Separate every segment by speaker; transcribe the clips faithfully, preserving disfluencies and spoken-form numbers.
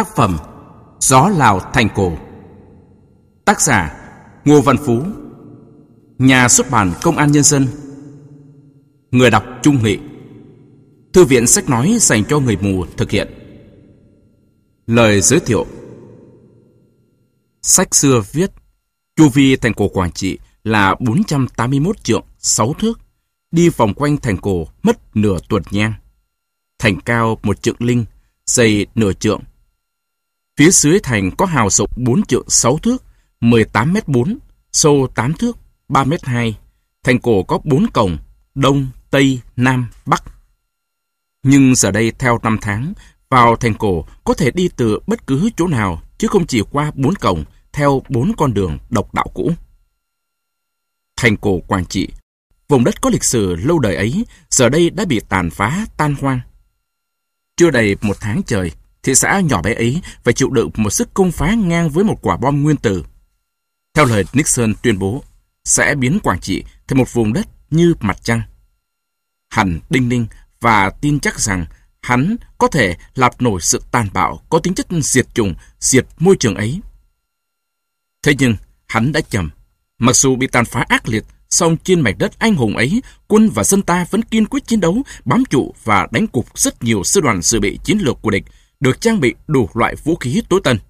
Speaker 1: Tác phẩm Gió Lào Thành Cổ. Tác giả Ngô Văn Phú. Nhà xuất bản Công an Nhân dân. Người đọc Trung Nghị. Thư viện sách nói dành cho người mù thực hiện. Lời giới thiệu. Sách xưa viết chu vi thành cổ Quảng Trị là bốn trăm tám mươi mốt trượng sáu thước, đi vòng quanh thành cổ mất nửa tuần nhang. Thành cao một trượng linh, dày nửa trượng. Phía dưới thành có hào rộng bốn trượng sáu thước, mười tám mét bốn, sâu tám thước, ba mét hai. Thành cổ có bốn cổng, đông, tây, nam, bắc. Nhưng giờ đây theo năm tháng, vào thành cổ có thể đi từ bất cứ chỗ nào, chứ không chỉ qua bốn cổng, theo bốn con đường độc đạo cũ. Thành cổ Quảng Trị, vùng đất có lịch sử lâu đời ấy, giờ đây đã bị tàn phá, tan hoang. Chưa đầy một tháng trời, thị xã nhỏ bé ấy phải chịu đựng một sức công phá ngang với một quả bom nguyên tử. Theo lời Nixon tuyên bố, sẽ biến Quảng Trị thành một vùng đất như mặt trăng. Hắn đinh ninh và tin chắc rằng hắn có thể lặp nổi sự tàn bạo có tính chất diệt chủng, diệt môi trường ấy. Thế nhưng, hắn đã chậm. Mặc dù bị tàn phá ác liệt, song trên mảnh đất anh hùng ấy, quân và dân ta vẫn kiên quyết chiến đấu, bám trụ và đánh cục rất nhiều sư đoàn dự bị chiến lược của địch, được trang bị đủ loại vũ khí tối tân.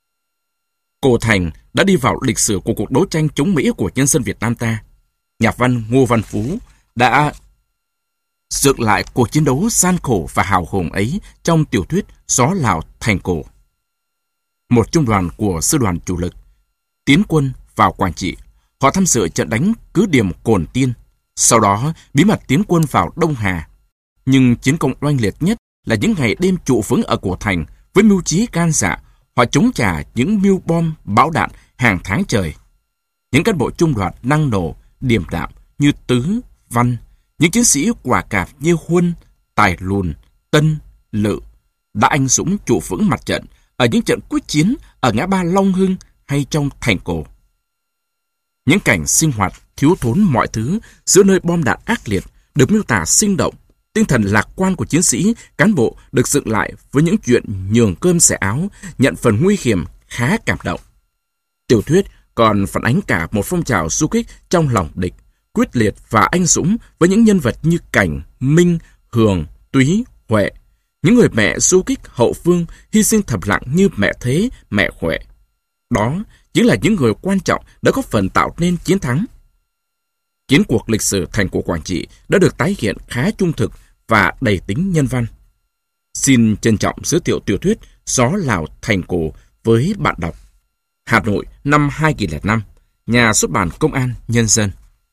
Speaker 1: Cổ Thành đã đi vào lịch sử của cuộc đấu tranh chống Mỹ của nhân dân Việt Nam ta. Nhà văn Ngô Văn Phú đã dựng lại cuộc chiến đấu gian khổ và hào hùng ấy trong tiểu thuyết Gió Lào Thành Cổ. Một trung đoàn của sư đoàn chủ lực tiến quân vào Quảng Trị. Họ tham dự trận đánh cứ điểm Cồn Tiên, sau đó bí mật tiến quân vào Đông Hà. Nhưng chiến công oanh liệt nhất là những ngày đêm trụ vững ở Cổ Thành với mưu trí gan dạ. Họ chống trả những mưu bom, bão đạn hàng tháng trời. Những cán bộ trung đoàn năng nổ, điềm đạm như Tứ, Văn, những chiến sĩ quả cạp như Huân, Tài Lùn, Tân, Lự đã anh dũng trụ vững mặt trận ở những trận quyết chiến ở ngã ba Long Hưng hay trong thành cổ. Những cảnh sinh hoạt thiếu thốn mọi thứ giữa nơi bom đạn ác liệt được miêu tả sinh động. Tinh thần lạc quan của chiến sĩ, cán bộ được dựng lại với những chuyện nhường cơm xẻ áo, nhận phần nguy hiểm khá cảm động. Tiểu thuyết còn phản ánh cả một phong trào du kích trong lòng địch, quyết liệt và anh dũng với những nhân vật như Cảnh, Minh, Hường, Túy, Huệ. Những người mẹ du kích hậu phương hy sinh thầm lặng như mẹ Thế, mẹ Huệ. Đó chính là những người quan trọng đã góp phần tạo nên chiến thắng. Chiến cuộc lịch sử thành cổ Quảng Trị đã được tái hiện khá trung thực và đầy tính nhân văn. Xin trân trọng giới thiệu tiểu thuyết Gió Lào Thành Cổ với bạn đọc. Hà Nội năm hai nghìn lẻ năm, Nhà xuất bản Công an Nhân dân.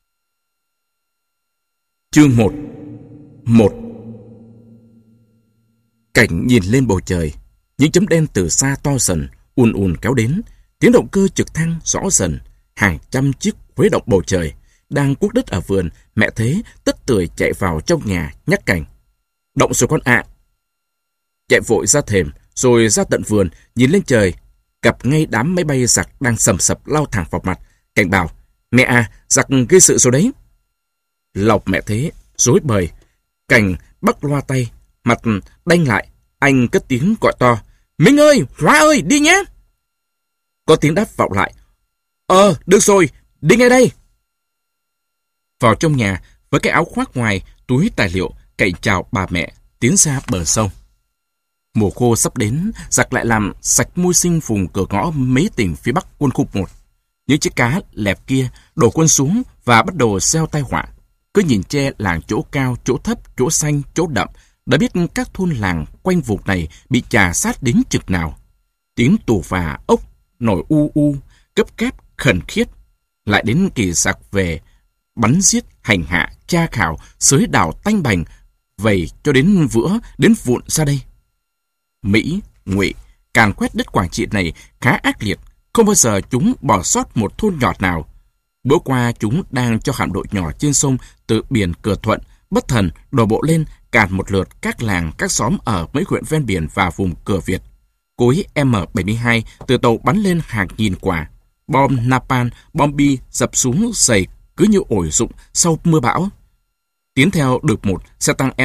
Speaker 1: Chương một. một. Cảnh nhìn lên bầu trời, những chấm đen từ xa to dần, ùn ùn kéo đến, tiếng động cơ trực thăng rõ dần, hàng trăm chiếc khuấy động bầu trời. Đang cuốc đất ở vườn, mẹ Thế tất tưởi chạy vào trong nhà nhắc Cảnh. Động rồi con ạ. Chạy vội ra thềm, rồi ra tận vườn, nhìn lên trời, gặp ngay đám máy bay giặc đang sầm sập lao thẳng vào mặt. Cảnh bảo, mẹ à, giặc gây sự rồi đấy. Lọc mẹ Thế, rối bời. Cảnh bắt loa tay, mặt đanh lại, anh cất tiếng gọi to, Minh ơi, Hóa ơi, đi nhé. Có tiếng đáp vọng lại, Ờ, được rồi, đi ngay đây. Vào trong nhà, với cái áo khoác ngoài, túi tài liệu, cậy chào bà mẹ, tiến ra bờ sông. Mùa khô sắp đến, giặc lại làm sạch môi sinh vùng cửa ngõ mấy tỉnh phía bắc quân khu một. Những chiếc cá lẹp kia đổ quân xuống và bắt đầu gieo tai họa. Cứ nhìn che làng chỗ cao, chỗ thấp, chỗ xanh, chỗ đậm, đã biết các thôn làng quanh vùng này bị chà sát đến chực nào. Tiếng tù và ốc nổi u u, cấp kép khẩn khiết. Lại đến kỳ giặc về, bắn giết, hành hạ, tra khảo, xới đào tanh bành, vầy cho đến vữa, đến vụn ra đây. Mỹ, Ngụy, càn quét đất Quảng Trị này khá ác liệt, không bao giờ chúng bỏ sót một thôn nhỏ nào. Bữa qua chúng đang cho hạm đội nhỏ trên sông từ biển Cửa Thuận, bất thần đổ bộ lên càn một lượt các làng, các xóm ở mấy huyện ven biển và vùng Cửa Việt. Cối M bảy mươi hai từ tàu bắn lên hàng nghìn quả. Bom napalm, bom bi dập xuống dày cứ như ổi rụng sau mưa bão. Tiến theo được một xe tăng M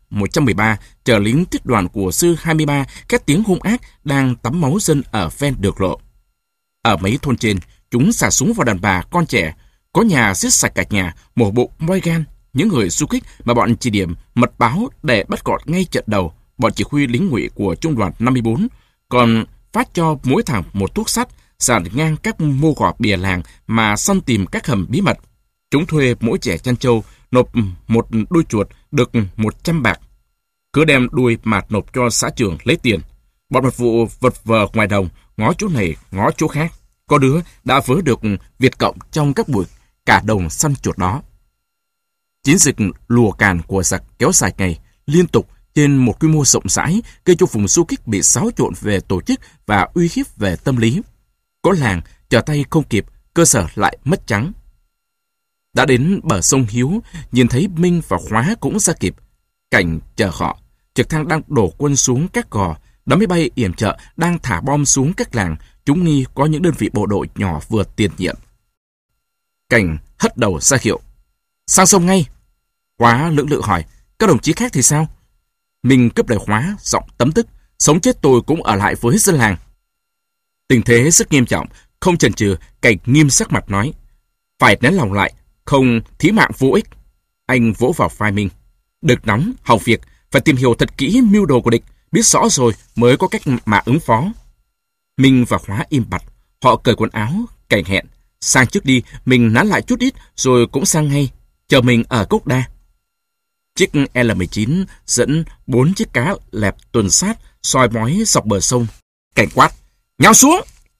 Speaker 1: một trăm mười ba chở lính thiết đoàn của sư hai mươi ba các tiếng hung ác đang tắm máu dân ở ven đường lộ. Ở mấy thôn trên, chúng xả súng vào đàn bà, con trẻ, có nhà giết sạch cả nhà, mổ bụng, moi gan. Những người du kích mà bọn chỉ điểm mật báo để bắt gọn ngay trận đầu, bọn chỉ huy lính ngụy của trung đoàn năm mươi bốn còn phát cho mỗi thằng một thuốc sắt, dàn ngang các mô gò bìa làng mà săn tìm các hầm bí mật. Chúng thuê mỗi trẻ chăn trâu nộp một đuôi chuột được một trăm bạc. Cứ đem đuôi mà nộp cho xã trưởng lấy tiền. Bọn mật vụ vật vờ ngoài đồng, ngó chỗ này, ngó chỗ khác. Có đứa đã vớ được Việt Cộng trong các buổi cả đồng săn chuột đó. Chiến dịch lùa càn của giặc kéo dài ngày, liên tục trên một quy mô rộng rãi, gây cho vùng du kích bị xáo trộn về tổ chức và uy hiếp về tâm lý. Có làng trở tay không kịp, cơ sở lại mất trắng. Đã đến bờ sông Hiếu, nhìn thấy Minh và Khóa cũng ra kịp. Cảnh chờ họ, trực thăng đang đổ quân xuống các gò, đám máy bay yểm trợ đang thả bom xuống các làng, chúng nghi có những đơn vị bộ đội nhỏ vừa tiền nhiệm. Cảnh hất đầu ra hiệu. Sang sông ngay. Khóa lưỡng lự hỏi, các đồng chí khác thì sao? Minh cướp lời Khóa, giọng tấm tức, sống chết tôi cũng ở lại với dân làng. Tình thế rất nghiêm trọng, không chần chừ, Cảnh nghiêm sắc mặt nói, phải nén lòng lại, không thí mạng vô ích. Anh vỗ vào vai Minh. Đừng nóng, hỏng việc, phải tìm hiểu thật kỹ mưu đồ của địch, biết rõ rồi mới có cách mà ứng phó. Minh và Khóa im bặt, họ cởi quần áo, Cảnh hẹn. Sang trước đi, mình nán lại chút ít, rồi cũng sang ngay, chờ mình ở Cốc Đa. Chiếc L mười chín dẫn bốn chiếc cá lẹp tuần sát, soi mói dọc bờ sông. Cảnh quát, nhào xuống!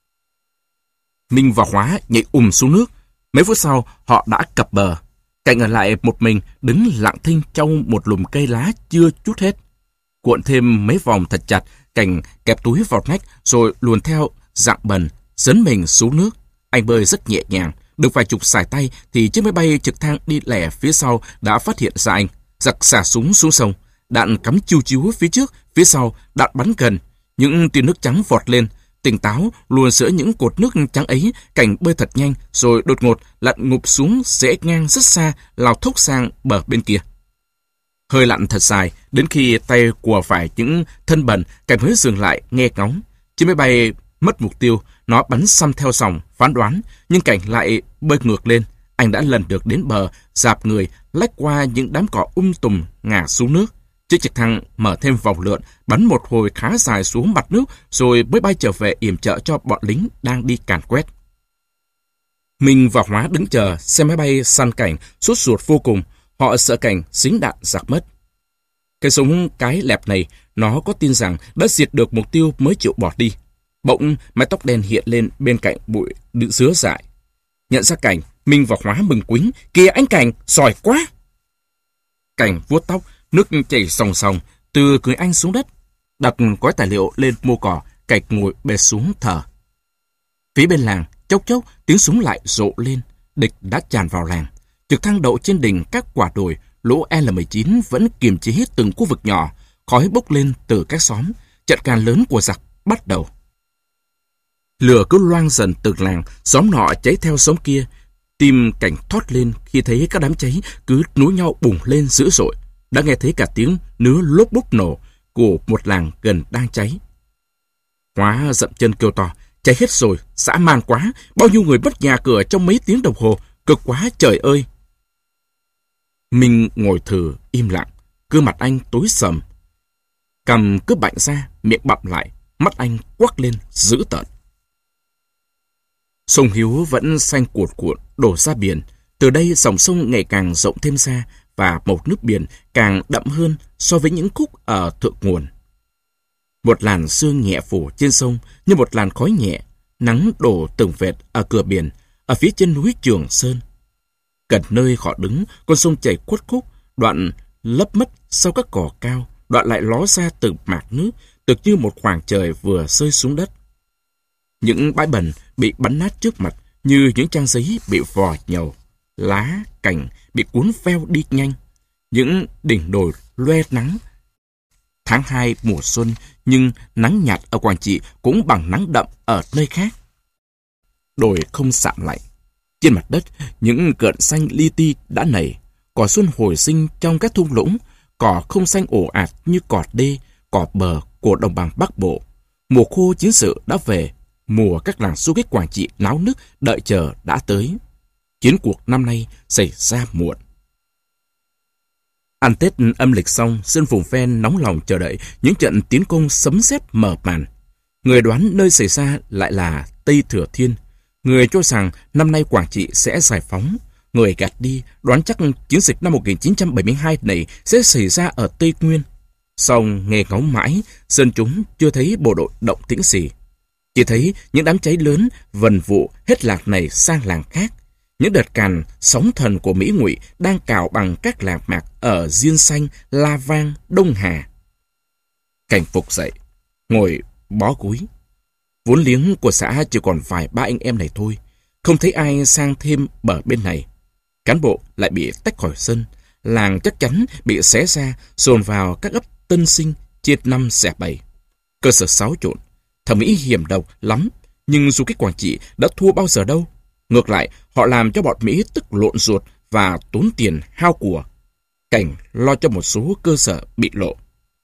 Speaker 1: Minh và Khóa nhảy ùm xuống nước. Mấy phút sau, họ đã cập bờ. Cảnh ở lại một mình, đứng lặng thinh trong một lùm cây lá chưa chút hết. Cuộn thêm mấy vòng thật chặt, Cảnh kẹp túi vào nách, rồi luồn theo dạng bần, dấn mình xuống nước. Anh bơi rất nhẹ nhàng, được vài chục sải tay thì chiếc máy bay trực thăng đi lẻ phía sau đã phát hiện ra anh. Giặc xả súng xuống sông, đạn cắm chiu chiu phía trước, phía sau đạn bắn gần, những tia nước trắng vọt lên. Tỉnh táo luồn giữa những cột nước trắng ấy, Cảnh bơi thật nhanh, rồi đột ngột lặn ngụp xuống rẽ ngang rất xa, lao thốc sang bờ bên kia. Hơi lặn thật dài, đến khi tay quờ phải những thân bần, Cảnh mới dừng lại nghe ngóng. Chiếc máy bay mất mục tiêu, nó bắn xăm theo dòng, phán đoán, nhưng Cảnh lại bơi ngược lên. Anh đã lần được đến bờ, dạp người, lách qua những đám cỏ um tùm, ngả xuống nước. Chiếc trực thăng mở thêm vòng lượn, bắn một hồi khá dài xuống mặt nước, rồi mới bay trở về yểm trợ cho bọn lính đang đi càn quét. Minh và Hóa đứng chờ, xem máy bay săn Cảnh, sốt ruột vô cùng. Họ sợ Cảnh dính đạn giặc mất. Cái súng cái lẹp này, nó có tin rằng đã diệt được mục tiêu mới chịu bỏ đi. Bỗng mái tóc đen hiện lên bên cạnh bụi đựng dứa dại. Nhận ra Cảnh, Minh và Hóa mừng quính. Kìa anh Cảnh, giỏi quá! Cảnh vuốt tóc, nước chảy sòng sòng từ người anh xuống đất. Đặt gói tài liệu lên mô cỏ, Cảnh ngồi bệt xuống thở. Phía bên làng, chốc chốc tiếng súng lại rộ lên. Địch đã tràn vào làng. Trực thăng đậu trên đỉnh các quả đồi, lỗ L mười chín vẫn kiềm chế hết từng khu vực nhỏ. Khói bốc lên từ các xóm. Trận càn lớn của giặc bắt đầu. Lửa cứ loang dần từ làng, xóm nọ cháy theo xóm kia. Tim Cảnh thoát lên khi thấy các đám cháy cứ nối nhau bùng lên dữ dội. Đã nghe thấy cả tiếng nứa lốp bốp nổ của một làng gần đang cháy. Hóa dậm chân kêu to, cháy hết rồi, dã man quá, bao nhiêu người mất nhà cửa trong mấy tiếng đồng hồ, cực quá trời ơi. Minh ngồi thừ im lặng, gương mặt anh tối sầm. Cầm cứ bạnh ra, miệng bặm lại, mắt anh quắc lên dữ tợn. Sông Hiếu vẫn xanh cuột cuộn đổ ra biển. Từ đây dòng sông ngày càng rộng thêm ra và màu nước biển càng đậm hơn so với những khúc ở thượng nguồn. Một làn sương nhẹ phủ trên sông như một làn khói nhẹ, nắng đổ từng vệt ở cửa biển, ở phía chân núi Trường Sơn. Gần nơi họ đứng, con sông chảy khuất khúc, đoạn lấp mất sau các cỏ cao, đoạn lại ló ra từ mạc nước, tựa như một khoảng trời vừa rơi xuống đất. Những bãi bẩn bị bắn nát trước mặt như những trang giấy bị vò nhầu, lá, cành bị cuốn veo đi nhanh. Những đỉnh đồi loe nắng. Tháng hai mùa xuân, nhưng nắng nhạt ở Quảng Trị cũng bằng nắng đậm ở nơi khác. Đồi không sạm lạnh. Trên mặt đất, những cợn xanh li ti đã nảy. Cỏ xuân hồi sinh trong các thung lũng. cỏ không xanh ồ ạt như cỏ đê, cỏ bờ của đồng bằng Bắc Bộ. Mùa khô chiến sự đã về, mùa các làng xô kích Quảng Trị náo nức đợi chờ đã tới. Chiến cuộc năm nay xảy ra muộn. Ăn Tết âm lịch xong, dân vùng ven nóng lòng chờ đợi những trận tiến công sấm sét mở màn. Người đoán nơi xảy ra lại là Tây Thừa Thiên. Người cho rằng năm nay Quảng Trị sẽ giải phóng. Người gạt đi đoán chắc chiến dịch năm một nghìn chín trăm bảy mươi hai này sẽ xảy ra ở Tây Nguyên. Song nghe ngóng mãi, dân chúng chưa thấy bộ đội động tĩnh gì. Chỉ thấy những đám cháy lớn vần vụ hết làng này sang làng khác. Những đợt càn sóng thần của Mỹ Ngụy đang cào bằng các làng mạc ở Diên Xanh, La Vang, Đông Hà. Cảnh phục dậy, ngồi bó gúi. Vốn liếng của xã chỉ còn vài ba anh em này thôi. Không thấy ai sang thêm bờ bên này. Cán bộ lại bị tách khỏi sân. Làng chắc chắn bị xé ra, dồn vào các ấp tân sinh, chia năm xẻ bảy. Cơ sở xáo trộn, thẩm mỹ hiểm độc lắm. Nhưng du kích Quảng Trị đã thua bao giờ đâu. Ngược lại, họ làm cho bọn Mỹ tức lộn ruột và tốn tiền hao của. Cảnh lo cho một số cơ sở bị lộ.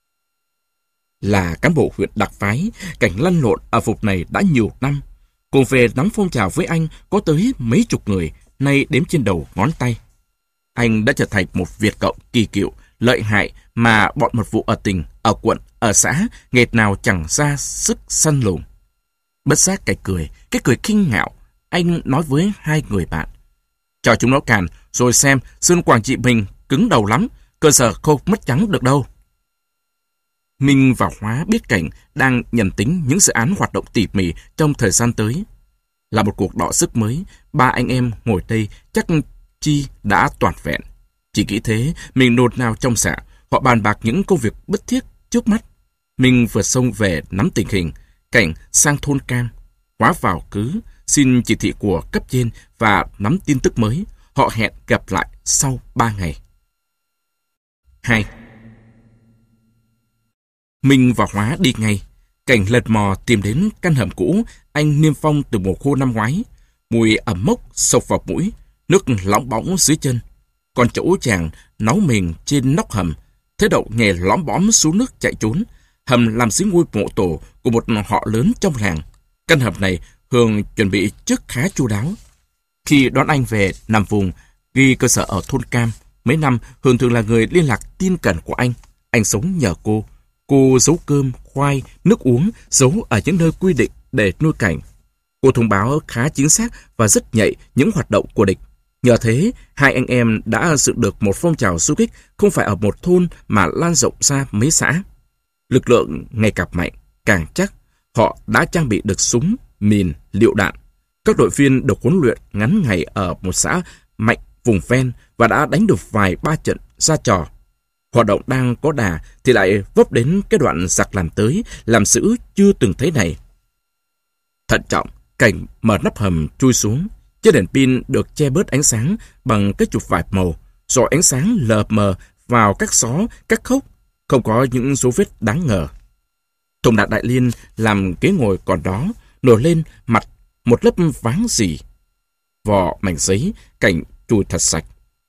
Speaker 1: Là cán bộ huyện đặc phái, Cảnh lăn lộn ở vùng này đã nhiều năm. Cùng về nắm phong trào với anh có tới mấy chục người, nay đếm trên đầu ngón tay. Anh đã trở thành một Việt cộng kỳ cựu, lợi hại mà bọn mật vụ ở tỉnh, ở quận, ở xã, nghệt nào chẳng ra sức săn lùng. Bất giác Cảnh cười, cái cười khinh ngạo. Anh nói với hai người bạn: cho chúng nó càn, rồi xem dân Quảng Trị mình cứng đầu lắm, cơ sở không mất trắng được đâu. Minh và Hóa biết Cảnh đang nhầm tính những dự án hoạt động tỉ mỉ trong thời gian tới. Là một cuộc đọ sức mới, ba anh em ngồi đây chắc chi đã toàn vẹn. Chỉ nghĩ thế, mình nôn nao trong dạ, họ bàn bạc những công việc bức thiết trước mắt. Minh vừa xông về nắm tình hình, Cảnh sang thôn Cam, Hóa vào cứ xin chỉ thị của cấp trên và nắm tin tức mới. Họ hẹn gặp lại sau ba ngày. hai. Minh và Hóa đi ngay. Cảnh lật mò tìm đến căn hầm cũ anh niêm phong từ mùa khô năm ngoái. Mùi ẩm mốc sộc vào mũi, nước lõng bõng dưới chân. Còn chỗ chàng náu mình trên nóc hầm, thế đậu nghề lõm bõm xuống nước chạy trốn. Hầm làm dưới ngôi mộ tổ của một họ lớn trong làng. Căn hầm này Hường chuẩn bị trước khá chu đáo. Khi đón anh về nằm vùng, ghi cơ sở ở thôn Cam, mấy năm Hường thường là người liên lạc tin cẩn của anh. Anh sống nhờ cô. Cô giấu cơm, khoai, nước uống, giấu ở những nơi quy định để nuôi Cảnh. Cô thông báo khá chính xác và rất nhạy những hoạt động của địch. Nhờ thế, hai anh em đã dựng được một phong trào du kích không phải ở một thôn mà lan rộng ra mấy xã. Lực lượng ngày càng mạnh, càng chắc. Họ đã trang bị được súng, mìn, lựu đạn. Các đội viên được huấn luyện ngắn ngày ở một xã mạnh vùng ven và đã đánh được vài ba trận ra trò. Hoạt động đang có đà thì lại vấp đến cái đoạn giặc làm tới, làm dữ chưa từng thấy này. Thận trọng, Cảnh mở nắp hầm chui xuống. Chiếc đèn pin được che bớt ánh sáng bằng cái chụp vải màu, rồi ánh sáng lờ mờ vào các xó, các khúc, không có những dấu vết đáng ngờ. Thùng đạn đại liên làm ghế ngồi còn đó, nổi lên mặt một lớp váng gì. Vỏ mảnh giấy, Cảnh chùi thật sạch.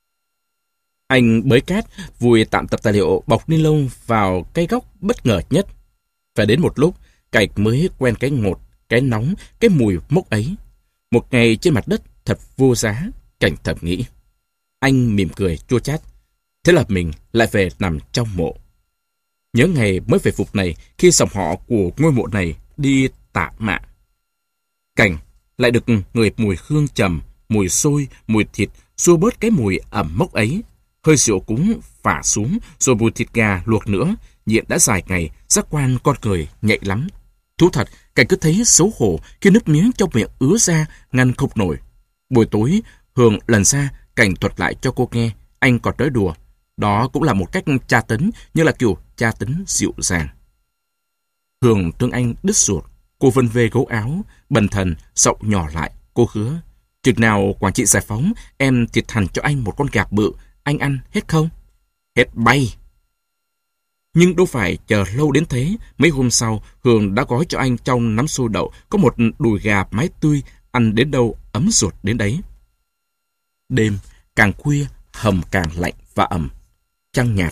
Speaker 1: Anh bới cát, vùi tạm tập tài liệu bọc ni lông vào cái góc bất ngờ nhất. Phải đến một lúc, Cảnh mới quen cái ngột, cái nóng, cái mùi mốc ấy. Một ngày trên mặt đất thật vô giá, Cảnh thầm nghĩ. Anh mỉm cười chua chát. Thế là mình lại về nằm trong mộ. Nhớ ngày mới về phục này, khi dòng họ của ngôi mộ này đi tạ mạ. Cảnh lại được người mùi hương trầm, mùi xôi, mùi thịt, xua bớt cái mùi ẩm mốc ấy. Hơi rượu cúng phả xuống, rồi mùi thịt gà luộc nữa. Nhịn đã dài ngày, giác quan con người nhạy lắm. Thú thật, Cảnh cứ thấy xấu hổ khi nước miếng trong miệng ứa ra, ngăn không nổi. Buổi tối, Hường lần ra, Cảnh thuật lại cho cô nghe. Anh còn nói đùa. Đó cũng là một cách tra tấn, nhưng là kiểu tra tấn dịu dàng. Hường thương anh đứt ruột. Cô vân vê gấu áo, bần thần, giọng nhỏ lại. Cô hứa, chừng nào Quảng Trị giải phóng, em thịt hẳn cho anh một con gà bự. Anh ăn hết không? Hết bay. Nhưng đâu phải chờ lâu đến thế. Mấy hôm sau, Hường đã gói cho anh trong nắm xôi đậu có một đùi gà mái tươi, ăn đến đâu ấm ruột đến đấy. Đêm, càng khuya, hầm càng lạnh và ẩm. Trăng nhạt,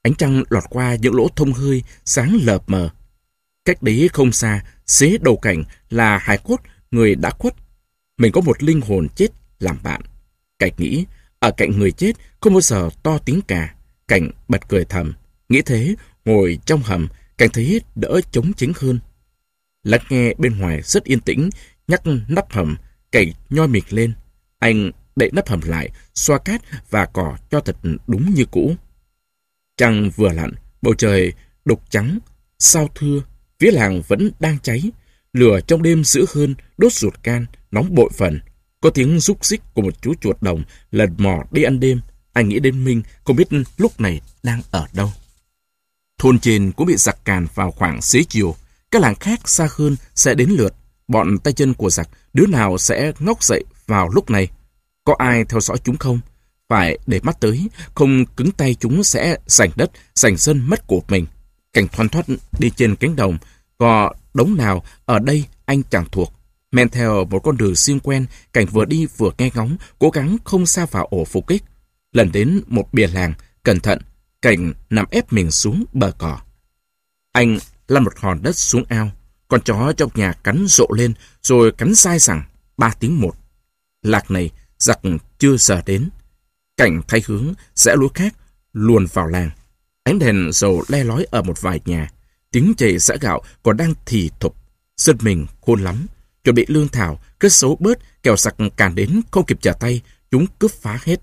Speaker 1: Ánh trăng lọt qua những lỗ thông hơi, sáng lờ mờ. Cách đấy không xa, xế đầu cảnh là hài cốt người đã khuất. Mình có một linh hồn chết làm bạn. Cảnh nghĩ, ở cạnh người chết không bao giờ to tiếng cả. Cảnh bật cười thầm. Nghĩ thế, ngồi trong hầm, Cảnh thấy đỡ trống chính hơn. Lắng nghe bên ngoài rất yên tĩnh, nhắc nắp hầm, Cảnh nhoi mịch lên. Anh đậy nắp hầm lại, xoa cát và cỏ cho thật đúng như cũ. Trăng vừa lặn, bầu trời đục trắng, sao thưa, phía làng vẫn đang cháy. Lửa trong đêm dữ hơn, đốt ruột gan, nóng bội phần. Có tiếng rúc rích của một chú chuột đồng lần mò đi ăn đêm. Anh nghĩ đến Minh, không biết lúc này đang ở đâu. Thôn trên cũng bị giặc càn vào khoảng xế chiều. Các làng khác xa hơn sẽ đến lượt. Bọn tay chân của giặc, đứa nào sẽ ngóc dậy vào lúc này? Có ai theo dõi chúng không? Phải để mắt tới, không cứng tay chúng sẽ giành đất, giành sân mất của mình. Cảnh thoăn thoắt đi trên cánh đồng, có đống nào ở đây anh chẳng thuộc. Men theo một con đường xiên quen, Cảnh vừa đi vừa nghe ngóng, cố gắng không sa vào ổ phục kích. Lần đến một bìa làng, cẩn thận, Cảnh nằm ép mình xuống bờ cỏ. Anh lăn một hòn đất xuống ao, con chó trong nhà cắn rộ lên, rồi cắn dai rằng ba tiếng một. Lạc này, giặc chưa giờ đến. Cảnh thay hướng, rẽ lối khác, luồn vào làng. Ánh đèn dầu le lói ở một vài nhà. Tiếng chày giã gạo còn đang thì thục. Dân mình khôn lắm. Chuẩn bị lương thảo, cất xấu bớt, kẻo giặc càn đến không kịp trở tay, chúng cướp phá hết.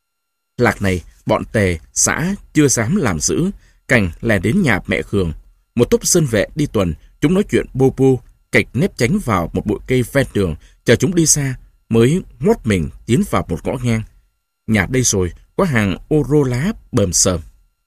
Speaker 1: Lạc này, bọn tề, xã chưa dám làm giữ. Cảnh lèn đến nhà mẹ Khương. Một tốp dân vệ đi tuần, chúng nói chuyện bô bô. Cảnh nép tránh vào một bụi cây ven đường, chờ chúng đi xa, mới ngoắt mình tiến vào một ngõ ngang. Nhà đây rồi, có hàng ô rô lá bờm sờm.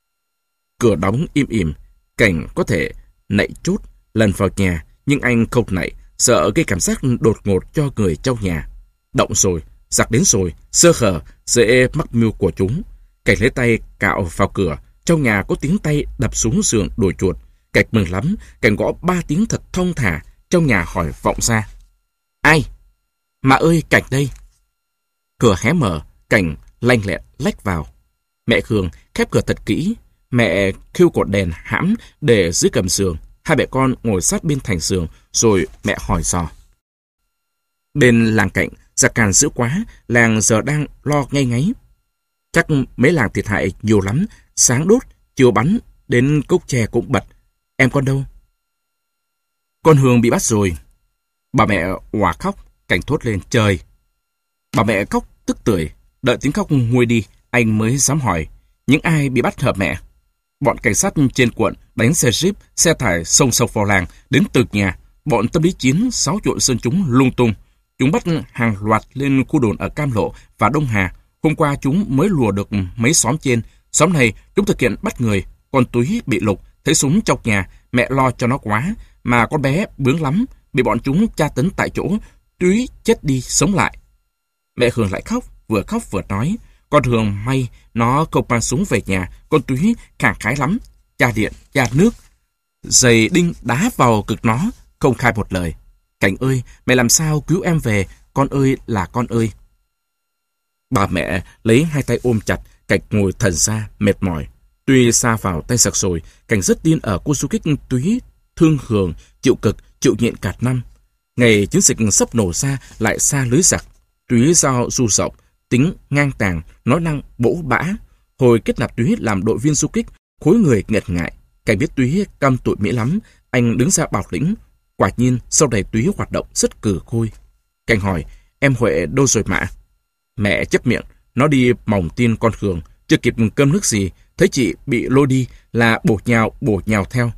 Speaker 1: Cửa đóng im ỉm, Cảnh có thể nạy chốt lần vào nhà, nhưng anh không nạy, sợ gây cảm giác đột ngột cho người trong nhà. Động rồi, giặc đến rồi, sơ hở, dễ mắc mưu của chúng. Cảnh lấy tay cạo vào cửa, trong nhà có tiếng tay đập xuống giường đuổi chuột. Cảnh mừng lắm, Cảnh gõ ba tiếng thật thong thả, trong nhà hỏi vọng ra. Ai? Mà ơi, Cảnh đây. Cửa hé mở, Cảnh lanh lẹ lách vào. Mẹ Khương khép cửa thật kỹ. Mẹ khiêu cột đèn hãm để dưới gầm giường. Hai mẹ con ngồi sát bên thành giường, rồi mẹ hỏi dò. Bên làng cạnh, giặc càn dữ quá, làng giờ đang lo ngay ngáy. Chắc mấy làng thiệt hại nhiều lắm, sáng đốt, chiều bắn, đến cốc tre cũng bật. Em con đâu? Con Hương bị bắt rồi. Bà mẹ òa khóc, Cảnh thốt lên trời. Bà mẹ khóc tức tưởi, đợi tiếng khóc nguôi đi, anh mới dám hỏi. Những ai bị bắt hả mẹ? Bọn cảnh sát trên quận đánh xe jeep, xe tải xông sộc vào làng, đến từng nhà. Bọn tâm lý chiến xáo trộn dân chúng lung tung. Chúng bắt hàng loạt lên khu đồn ở Cam Lộ và Đông Hà. Hôm qua chúng mới lùa được mấy xóm trên. Xóm này chúng thực hiện bắt người. Con Túy bị lục, thấy súng trong nhà, mẹ lo cho nó quá. Mà con bé bướng lắm, bị bọn chúng tra tấn tại chỗ. Túy chết đi sống lại. Mẹ Hương lại khóc, vừa khóc vừa nói. Con Hương may nó không mang súng về nhà, con Túy khẳng khái lắm. Cha điện, cha nước. Giày đinh đá vào cực nó, không khai một lời. Cảnh ơi, mẹ làm sao cứu em về, con ơi là con ơi. Bà mẹ lấy hai tay ôm chặt, Cảnh ngồi thần ra, mệt mỏi. Tuy xa vào tay giặc rồi, Cảnh rất tin ở cô du kích Túy, thương Hương, chịu cực, chịu nhịn cả năm. Ngày chiến dịch sắp nổ ra lại xa lưới giặc. Túy giao du rộng, tính ngang tàng, nói năng bỗ bã. Hồi kết nạp Túy làm đội viên du kích, khối người nghẹt ngại. Cảnh biết Túy căm tụi Mỹ lắm, anh đứng ra bảo lĩnh. Quả nhiên, sau này Túy hoạt động rất cừ khôi. Cảnh hỏi, em Huệ đâu rồi mạ? Mẹ chấp miệng, nó đi mòng tin con Hương, chưa kịp cơm nước gì, thấy chị bị lôi đi là bổ nhào bổ nhào theo.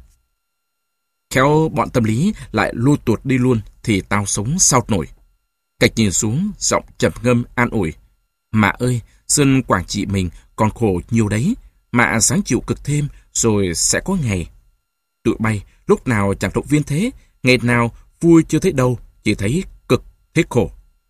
Speaker 1: Khéo bọn tâm lý lại lôi tuột đi luôn, thì tao sống sao nổi. Cảnh nhìn xuống, giọng trầm ngâm an ủi. Mạ ơi, dân Quảng Trị mình còn khổ nhiều đấy, mạ sáng chịu cực thêm, rồi sẽ có ngày. Tụi bay, lúc nào chẳng động viên thế, ngày nào vui chưa thấy đâu, chỉ thấy cực, thấy khổ.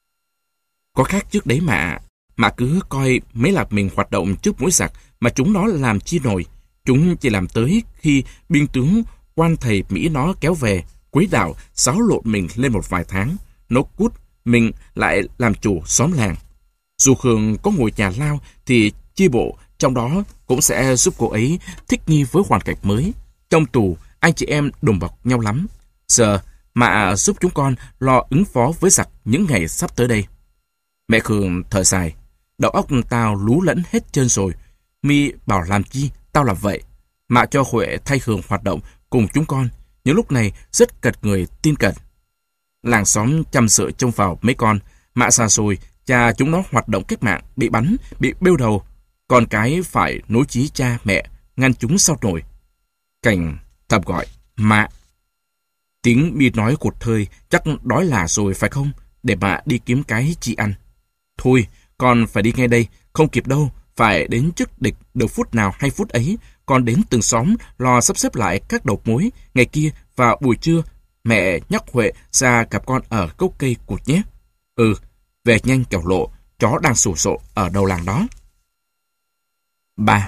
Speaker 1: Có khác trước đấy mạ, mạ cứ coi mấy lạc mình hoạt động trước mũi giặc, mà chúng nó làm chi nổi. Chúng chỉ làm tới khi biên tướng quan thầy Mỹ nó kéo về, quấy đảo, xáo lộn mình lên một vài tháng. Nó cút, mình lại làm chủ xóm làng. Dù Khương có ngồi nhà lao thì chi bộ trong đó cũng sẽ giúp cô ấy thích nghi với hoàn cảnh mới. Trong tù, anh chị em đùm bọc nhau lắm. Giờ, mạ giúp chúng con lo ứng phó với giặc những ngày sắp tới đây. Mẹ Khương thở dài. Đầu óc tao lú lẫn hết trơn rồi. Mi bảo làm chi, tao làm vậy. Mạ cho Huệ thay Hường hoạt động cùng chúng con. Những lúc này rất cật người tin cậy. Làng xóm chăm sợ trông vào mấy con. Mạ xa xôi, cha chúng nó hoạt động cách mạng, bị bắn, bị bêu đầu. Con cái phải nối chí cha mẹ, ngăn chúng sau nổi. Cảnh thầm gọi, Mạ. Tiếng Mi nói cụt hơi, chắc đói là rồi phải không? Để Mạ đi kiếm cái chi ăn. Thôi, con phải đi ngay đây, không kịp đâu. Phải đến trước địch được phút nào hay phút ấy. Con đến từng xóm lo sắp xếp lại các đầu mối. Ngày kia vào buổi trưa, mẹ nhắc Huệ ra gặp con ở gốc cây cụt nhé. Ừ, về nhanh kẻo lộ, chó đang sủ sộ ở đầu làng đó. ba.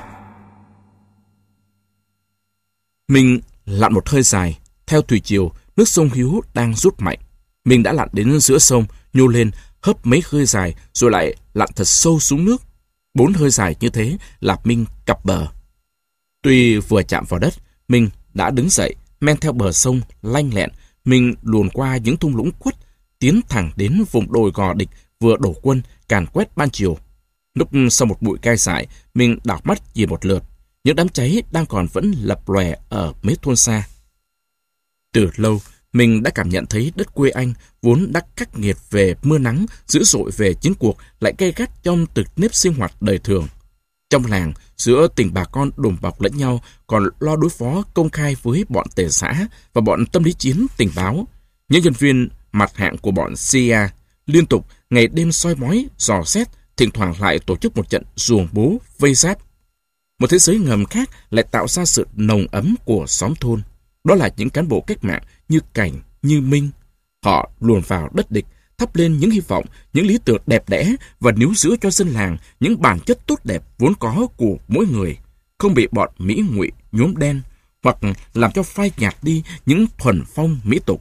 Speaker 1: Mình lặn một hơi dài. Theo thủy triều, nước sông Hiếu đang rút mạnh. Mình đã lặn đến giữa sông, nhô lên, hớp mấy hơi dài, rồi lại lặn thật sâu xuống nước. Bốn hơi dài như thế là Minh cập bờ. Tuy vừa chạm vào đất, Minh đã đứng dậy, men theo bờ sông, lanh lẹn. Mình luồn qua những thung lũng quất, tiến thẳng đến vùng đồi gò địch vừa đổ quân, càn quét ban chiều. Lúc sau một bụi gai dại, mình đảo mắt nhìn một lượt. Những đám cháy đang còn vẫn lập lòe ở mấy thôn xa. Từ lâu, mình đã cảm nhận thấy đất quê anh vốn đã khắc nghiệt về mưa nắng, dữ dội về chiến cuộc, lại gay gắt trong từng nếp sinh hoạt đời thường. Trong làng, giữa tình bà con đùm bọc lẫn nhau, còn lo đối phó công khai với bọn tề xã và bọn tâm lý chiến tình báo. Những nhân viên mặt hạng của bọn xê i a liên tục ngày đêm soi mói, dò xét, thỉnh thoảng lại tổ chức một trận ruồng bố, vây giáp. Một thế giới ngầm khác lại tạo ra sự nồng ấm của xóm thôn. Đó là những cán bộ cách mạng như Cảnh, như Minh. Họ luồn vào đất địch, thắp lên những hy vọng, những lý tưởng đẹp đẽ và níu giữ cho dân làng những bản chất tốt đẹp vốn có của mỗi người, không bị bọn Mỹ ngụy nhuốm đen hoặc làm cho phai nhạt đi những thuần phong mỹ tục.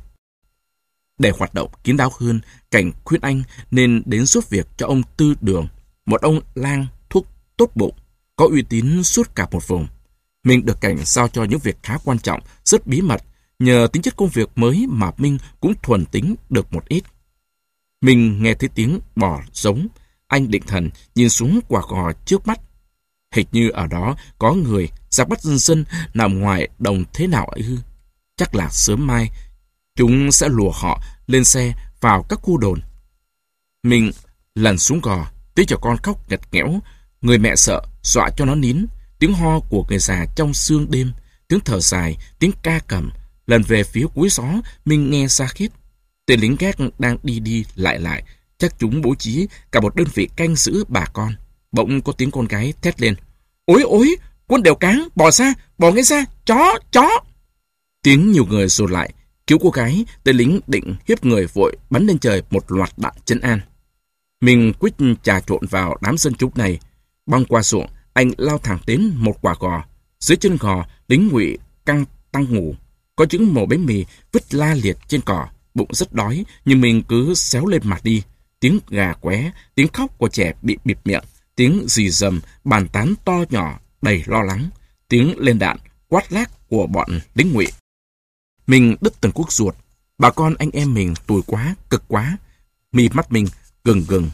Speaker 1: Để hoạt động kín đáo hơn, Cảnh khuyên anh nên đến giúp việc cho ông Tư Đường, một ông lang thuốc tốt bụng, có uy tín suốt cả một vùng. Mình được Cảnh giao cho những việc khá quan trọng, rất bí mật. Nhờ tính chất công việc mới mà Minh cũng thuần tính được một ít. Mình nghe thấy tiếng bò giống. Anh định thần nhìn xuống quả gò trước mắt. Hình như ở đó có người giặc bắt dân dân nằm ngoài đồng thế nào ấy ư? Chắc là sớm mai chúng sẽ lùa họ lên xe vào các khu đồn. Mình lần xuống gò, tiếng trẻ con khóc ngặt nghẽo. Người mẹ sợ, dọa cho nó nín. Tiếng ho của người già trong sương đêm, tiếng thở dài, tiếng ca cầm. Lần về phía cuối gió, mình nghe xa khít. Tên lính gác đang đi đi lại lại. Chắc chúng bố trí cả một đơn vị canh giữ bà con. Bỗng có tiếng con gái thét lên. Ôi ôi, quân đèo cáng, bò ra, bò ngay ra, chó, chó. Tiếng nhiều người dồn lại, cứu cô gái. Tên lính định hiếp người vội bắn lên trời một loạt đạn trấn an. Mình quyết trà trộn vào đám dân chúng này. Băng qua ruộng, anh lao thẳng đến một quả gò. Dưới chân gò, lính ngụy căng tăng ngủ. Có những mẩu bánh mì vứt la liệt trên cỏ. Bụng rất đói, nhưng mình cứ xéo lên mặt đi. Tiếng gà qué, tiếng khóc của trẻ bị bịt miệng, tiếng rì rầm, bàn tán to nhỏ đầy lo lắng, tiếng lên đạn, quát lác của bọn lính ngụy. Mình đứt từng cuốc ruột. Bà con anh em mình tủi quá, cực quá. Mi mắt mình gừng gừng.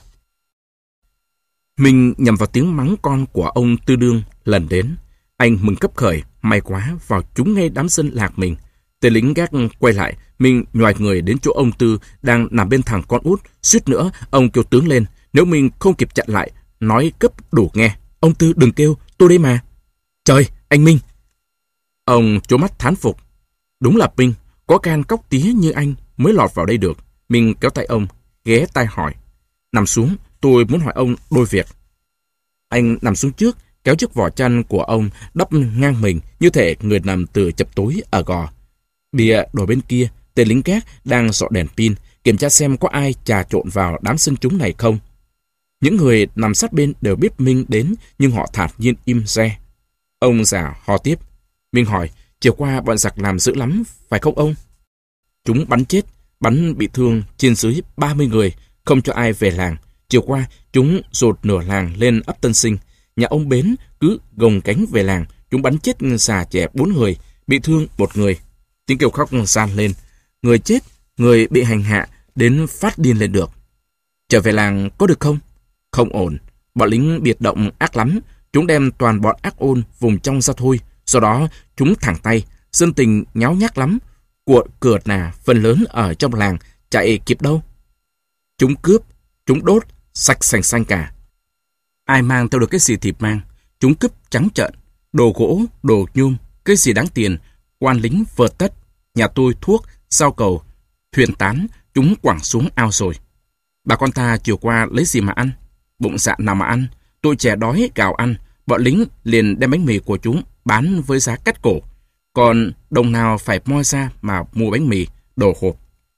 Speaker 1: Mình nhầm vào tiếng mắng con của ông Tư Đương lần đến. Anh mừng cấp khởi, may quá, vào trúng ngay đám dân lạc mình. Tên lính gác quay lại, mình nhoài người đến chỗ ông Tư đang nằm bên thằng con út. Suýt nữa, ông kêu tướng lên. Nếu mình không kịp chặn lại, nói cấp đủ nghe. Ông Tư đừng kêu, tôi đây mà. Trời, anh Minh! Ông trố mắt thán phục. Đúng là Minh, có can cóc tía như anh mới lọt vào đây được. Mình kéo tay ông, ghé tai hỏi. Nằm xuống, tôi muốn hỏi ông đôi việc. Anh nằm xuống trước, kéo chiếc vỏ chăn của ông đắp ngang mình như thể người nằm từ chập tối ở gò. Bìa đồi bên kia, tên lính gác đang dọ đèn pin, kiểm tra xem có ai trà trộn vào đám dân chúng này không. Những người nằm sát bên đều biết Minh đến, nhưng họ thản nhiên im re. Ông già ho tiếp. Minh hỏi, chiều qua bọn giặc làm dữ lắm, phải không ông? Chúng bắn chết, bắn bị thương trên dưới ba mươi người, không cho ai về làng. Chiều qua, chúng dột nửa làng lên ấp Tân Sinh. nhà ông Bến cứ gồng cánh về làng, chúng bắn chết già trẻ bốn người, bị thương một người. Tiếng kêu khóc san lên, người chết, người bị hành hạ, đến phát điên lên được. Trở về làng có được không? Không ổn, bọn lính biệt động ác lắm, chúng đem toàn bọn ác ôn vùng trong ra thôi, sau đó chúng thẳng tay, dân tình nháo nhác lắm, của cửa nà phần lớn ở trong làng chạy kịp đâu. Chúng cướp, chúng đốt, sạch sành xanh cả. Ai mang theo được cái gì thì mang, chúng cướp trắng trợn, đồ gỗ, đồ nhôm, cái gì đáng tiền, quan lính vợt tất, nhà tôi thuốc, sao cầu, thuyền tán, chúng quẳng xuống ao rồi. Bà con ta chiều qua lấy gì mà ăn? Bụng dạ nào mà ăn? Tụi trẻ đói gào ăn, bọn lính liền đem bánh mì của chúng bán với giá cắt cổ. Còn đồng nào phải moi ra mà mua bánh mì, đồ hộp.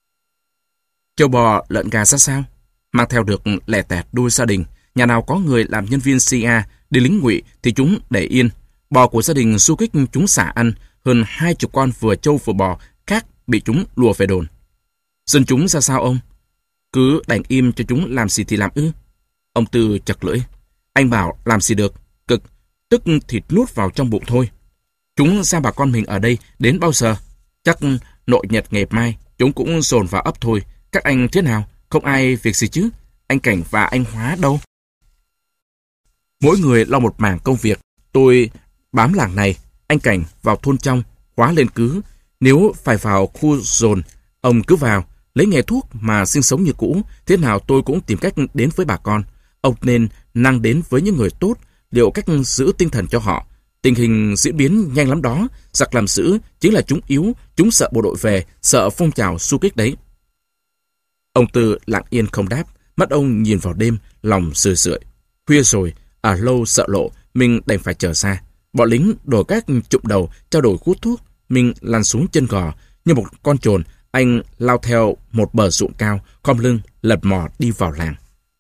Speaker 1: Châu bò, lợn gà ra sao? Mang theo được lẻ tẹt đuôi gia đình. Nhà nào có người làm nhân viên xê a, đi lính ngụy thì chúng để yên. Bò của gia đình du kích chúng xả ăn, hơn hai chục con vừa trâu vừa bò khác bị chúng lùa về đồn. Dân chúng ra sao ông? Cứ đành im cho chúng làm gì thì làm ư? Ông Tư chật lưỡi. Anh bảo làm gì được, cực, tức thịt nuốt vào trong bụng thôi. Chúng ra bà con mình ở đây đến bao giờ? Chắc nội nhật ngày mai chúng cũng dồn vào ấp thôi. Các anh thế nào? Không ai việc gì chứ? Anh Cảnh và anh Hóa đâu? Mỗi người lo một mảng công việc. Tôi bám làng này, anh Cảnh vào thôn trong, Hóa lên cứ. Nếu phải vào khu dồn, ông cứ vào, lấy nghề thuốc mà sinh sống như cũ. Thế nào tôi cũng tìm cách đến với bà con. Ông nên năng đến với những người tốt, liệu cách giữ tinh thần cho họ. Tình hình diễn biến nhanh lắm đó. Giặc làm giữ chính là chúng yếu, chúng sợ bộ đội về, sợ phong trào xu kích đấy. Ông Tư lặng yên không đáp, mắt ông nhìn vào đêm, lòng sười sượi. Khuya rồi, ở lâu sợ lộ, mình đành phải trở ra. Bọn lính đổi các chụm đầu, trao đổi hút thuốc. Mình lăn xuống chân gò, như một con trồn, anh lao theo một bờ ruộng cao, khom lưng, lật mò đi vào làng.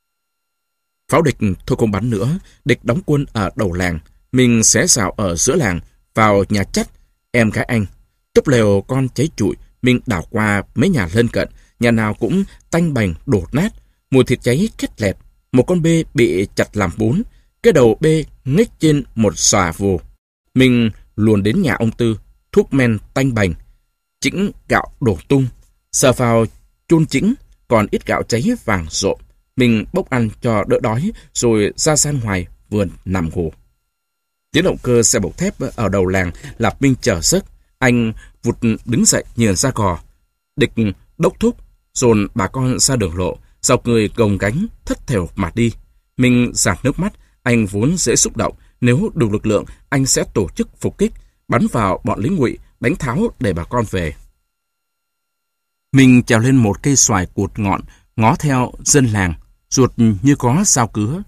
Speaker 1: Pháo địch thôi không bắn nữa, địch đóng quân ở đầu làng. Mình xé xào ở giữa làng, vào nhà Chắt, em gái anh. Túp lều con cháy trụi, mình đảo qua mấy nhà lân cận, nhà nào cũng tanh bành đổ nát, mùi thịt cháy khét lẹt. Một con bê bị chặt làm bún, cái đầu bê nghếch trên một xòa vồ. Mình luồn đến nhà ông Tư, thuốc men tanh bành, chĩnh gạo đổ tung, sờ vào chun chĩnh, còn ít gạo cháy vàng rộm. Mình bốc ăn cho đỡ đói, rồi ra gian ngoài vườn nằm ngủ. Tiếng động cơ xe bọc thép ở đầu làng làm Minh trở giấc. Anh vụt đứng dậy nhìn ra gò. Địch đốc thúc, dồn bà con ra đường lộ, dọc người gồng gánh, thất thểu mà đi. Minh giạt nước mắt, anh vốn dễ xúc động. Nếu đủ lực lượng, anh sẽ tổ chức phục kích, bắn vào bọn lính ngụy, đánh tháo để bà con về. Mình trèo lên một cây xoài cụt ngọn, ngó theo dân làng, ruột như có dao cứa.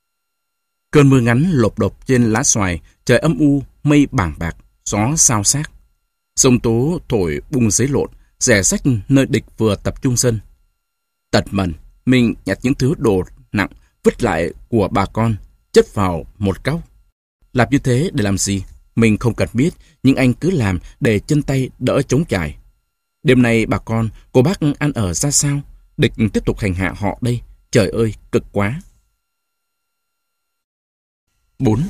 Speaker 1: Cơn mưa ngắn lộp đột trên lá xoài, trời âm u, mây bàng bạc, gió xao xác. Sông tố thổi bung giấy lộn, rẻ rách nơi địch vừa tập trung dân. Tật mần, mình nhặt những thứ đồ nặng, vứt lại của bà con, chất vào một góc. Làm như thế để làm gì? Mình không cần biết, nhưng anh cứ làm để chân tay đỡ chống chải. Đêm nay bà con, cô bác ăn ở ra sao? Địch tiếp tục hành hạ họ đây. Trời ơi, cực quá. bốn.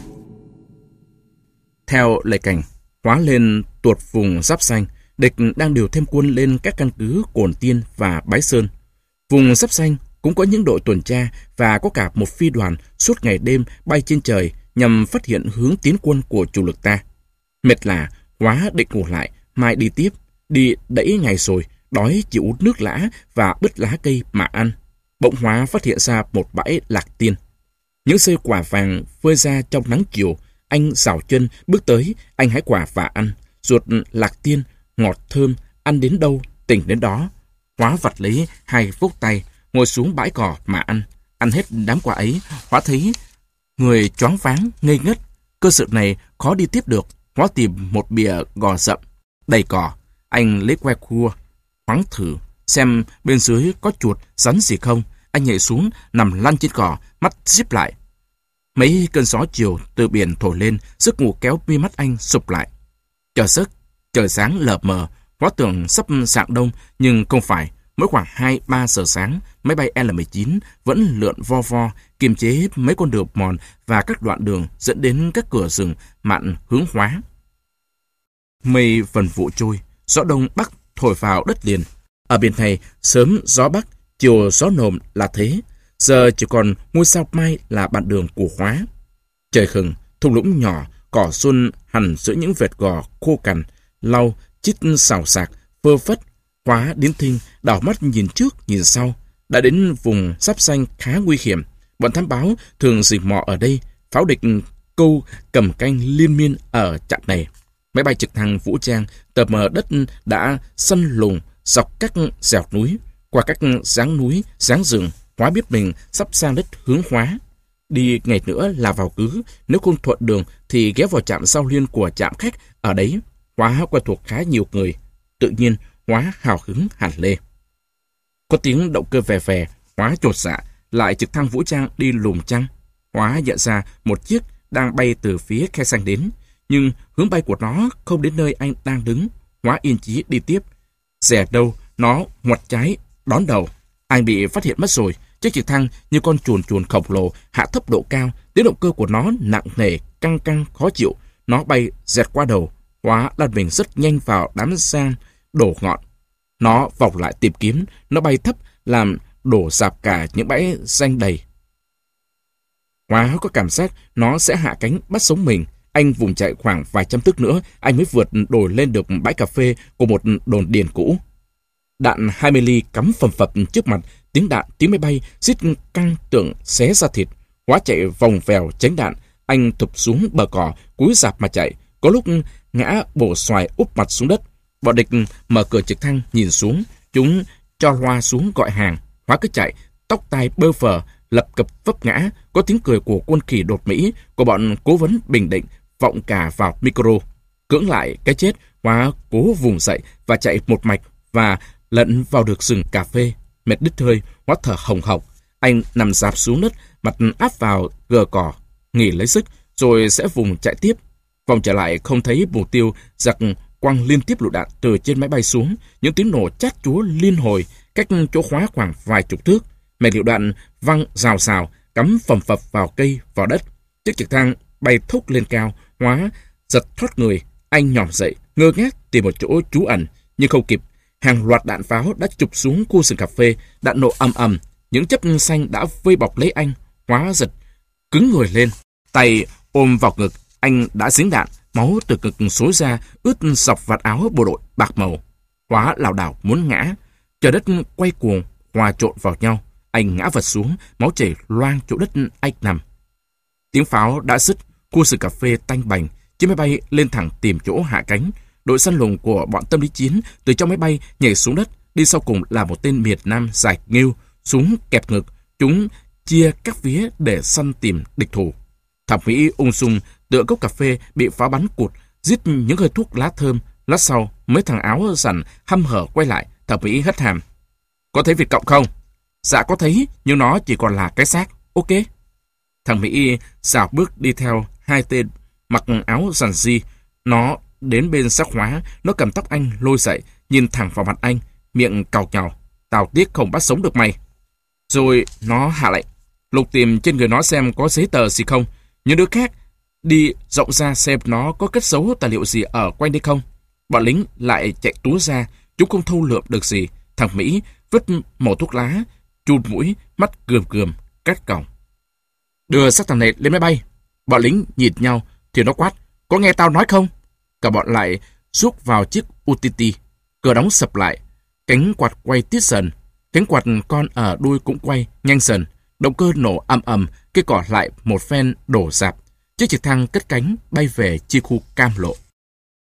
Speaker 1: Theo lệ cảnh, Hóa lên tuột vùng Giáp Xanh, địch đang điều thêm quân lên các căn cứ Cồn Tiên và Bái Sơn. Vùng Giáp Xanh cũng có những đội tuần tra và có cả một phi đoàn suốt ngày đêm bay trên trời nhằm phát hiện hướng tiến quân của chủ lực ta. Mệt lả, Hóa định ngủ lại, mai đi tiếp. Đi đẩy ngày rồi, đói chịu uống nước lã và bứt lá cây mà ăn. Bỗng Hóa phát hiện ra một bãi lạc tiên. Những sơi quả vàng phơi ra trong nắng chiều. Anh xào chân, bước tới, anh hái quả và ăn. Ruột lạc tiên, ngọt thơm, ăn đến đâu, tỉnh đến đó. Hóa vặt lấy hai vốc tay, ngồi xuống bãi cỏ mà ăn. Ăn hết đám quả ấy, Hóa thấy người choáng váng, ngây ngất. Cơ sự này khó đi tiếp được. Hóa tìm một bìa gò rậm, đầy cỏ. Anh lấy que cua, khoáng thử, xem bên dưới có chuột, rắn gì không. Anh nhảy xuống, nằm lăn trên cỏ, mắt díp lại. Mấy cơn gió chiều từ biển thổi lên, giấc ngủ kéo mi mắt anh sụp lại. Chờ giấc, trời sáng lờ mờ, Hóa tưởng sắp rạng đông, nhưng không phải. Mới khoảng hai ba giờ sáng, máy bay L mười chín vẫn lượn vo vo, kiềm chế mấy con đường mòn và các đoạn đường dẫn đến các cửa rừng mặn hướng Hóa. Mây vần vụ trôi, gió đông bắc thổi vào đất liền. Ở biển này, sớm gió bắc, chiều gió nồm là thế. Giờ chỉ còn ngôi sao mai là bạn đường của Hóa. Trời khừng, thung lũng nhỏ, cỏ xuân hằn giữa những vệt gò khô cằn, lau, chít xào xạc, phơ phất. Hóa đến thinh, đảo mắt nhìn trước, nhìn sau. Đã đến vùng sắp xanh khá nguy hiểm. Bọn thám báo thường rình mò ở đây, pháo địch câu cầm canh liên miên ở trạm này. Máy bay trực thăng vũ trang tờ mờ đất đã săn lùng dọc các dẻo núi, qua các dáng núi, dáng rừng. Hóa biết mình sắp sang đất hướng Hóa. Đi ngày nữa là vào cứ, nếu không thuận đường thì ghé vào trạm giao liên của trạm khách ở đấy. Hóa quen thuộc khá nhiều người. Tự nhiên, Hóa hào hứng hẳn lên. Có tiếng động cơ vè vè, Hóa chột dạ, lại trực thăng vũ trang đi lùm chăng. Hóa nhận ra một chiếc đang bay từ phía khe xanh đến, nhưng hướng bay của nó không đến nơi anh đang đứng. Hóa yên chí đi tiếp. Dè đâu, nó ngoặt trái, đón đầu. Anh bị phát hiện mất rồi. Chiếc trực thăng như con chuồn chuồn khổng lồ hạ thấp độ cao, tiếng động cơ của nó nặng nề, căng căng, khó chịu. Nó bay dẹt qua đầu. Hóa lăn mình rất nhanh vào đám giang đổ ngọn. Nó vòng lại tìm kiếm, nó bay thấp làm đổ rạp cả những bãi xanh đầy. Hóa có cảm giác nó sẽ hạ cánh bắt sống mình. Anh vùng chạy khoảng vài trăm thước nữa, anh mới vượt đồi lên được bãi cà phê của một đồn điền cũ. Đạn hai mươi ly cắm phầm phập trước mặt, tiếng đạn, tiếng máy bay xít căng tưởng xé ra thịt. Hóa chạy vòng vèo tránh đạn, anh thụp xuống bờ cỏ, cúi rạp mà chạy. Có lúc ngã bổ xoài úp mặt xuống đất. Bọn địch mở cửa trực thăng nhìn xuống, chúng cho loa xuống gọi hàng. Hóa cứ chạy, tóc tai bơ phờ, lập cập vấp ngã. Có tiếng cười của quân khỉ đột Mỹ, của bọn cố vấn bình định vọng cả vào micro. Cưỡng lại cái chết, Hóa cố vùng dậy và chạy một mạch và lẫn vào được rừng cà phê. Mệt đứt hơi, Hóa thở hồng hộc. Anh nằm rạp xuống đất, mặt áp vào gờ cỏ, nghỉ lấy sức, rồi sẽ vùng chạy tiếp. Vòng trở lại không thấy mục tiêu, giặc quăng liên tiếp lựu đạn từ trên máy bay xuống. Những tiếng nổ chát chúa liên hồi, cách chỗ Hóa khoảng vài chục thước. Mẻ lựu đạn văng rào rào, cắm phầm phập vào cây, vào đất. Chiếc trực thăng bay thốc lên cao. Hóa giật thoát người. Anh nhòm dậy, ngơ ngác tìm một chỗ trú ẩn, nhưng không kịp. Hàng loạt đạn pháo đã chụp xuống khu rừng cà phê, đạn nổ ầm ầm, những chất xanh đã vây bọc lấy anh. Hóa giật cứng người lên, tay ôm vào ngực. Anh đã dính đạn, máu từ ngực xối ra, ướt dọc vạt áo bộ đội bạc màu. Hóa lảo đảo muốn ngã, trời đất quay cuồng, hòa trộn vào nhau. Anh ngã vật xuống, máu chảy loang chỗ đất anh nằm. Tiếng pháo đã dứt, khu rừng cà phê tanh bành, chiếc máy bay lên thẳng tìm chỗ hạ cánh. Đội săn lùng của bọn tâm lý chiến từ trong máy bay nhảy xuống đất, đi sau cùng là một tên miệt nam dài nghêu, súng kẹp ngực. Chúng chia các phía để săn tìm địch thủ. Thẩm Mỹ ung dung tựa cốc cà phê bị pháo bắn cụt, giết những hơi thuốc lá thơm. Lát sau, mấy thằng áo rằn hăm hở quay lại. Thẩm Mỹ hất hàm: "Có thấy Việt Cộng không?" "Dạ có thấy, nhưng nó chỉ còn là cái xác." "Ok." Thằng Mỹ dạo bước đi theo hai tên mặc áo rằn di. Nó đến bên xác Hóa, nó cầm tóc anh lôi dậy, nhìn thẳng vào mặt anh, miệng cào nhào: "Tao tiếc không bắt sống được mày." Rồi nó hạ lệnh: "Lục tìm trên người nó xem có giấy tờ gì không. Những đứa khác đi rộng ra xem nó có cất giấu tài liệu gì ở quanh đây không." Bọn lính lại chạy túa ra, chúng không thâu lượm được gì. Thằng Mỹ vứt mẩu thuốc lá, chun mũi, mắt gườm gườm, cắt còng: "Đưa xác thằng này lên máy bay." Bọn lính nhìn nhau thì nó quát: "Có nghe tao nói không?" Cả bọn lại rút vào chiếc u tê tê. Cửa đóng sập lại, cánh quạt quay tiết dần. Cánh quạt con ở đuôi cũng quay nhanh dần. Động cơ nổ ầm ầm, cây cỏ lại một phen đổ rạp. Chiếc trực thăng cất cánh bay về chi khu cam lộ.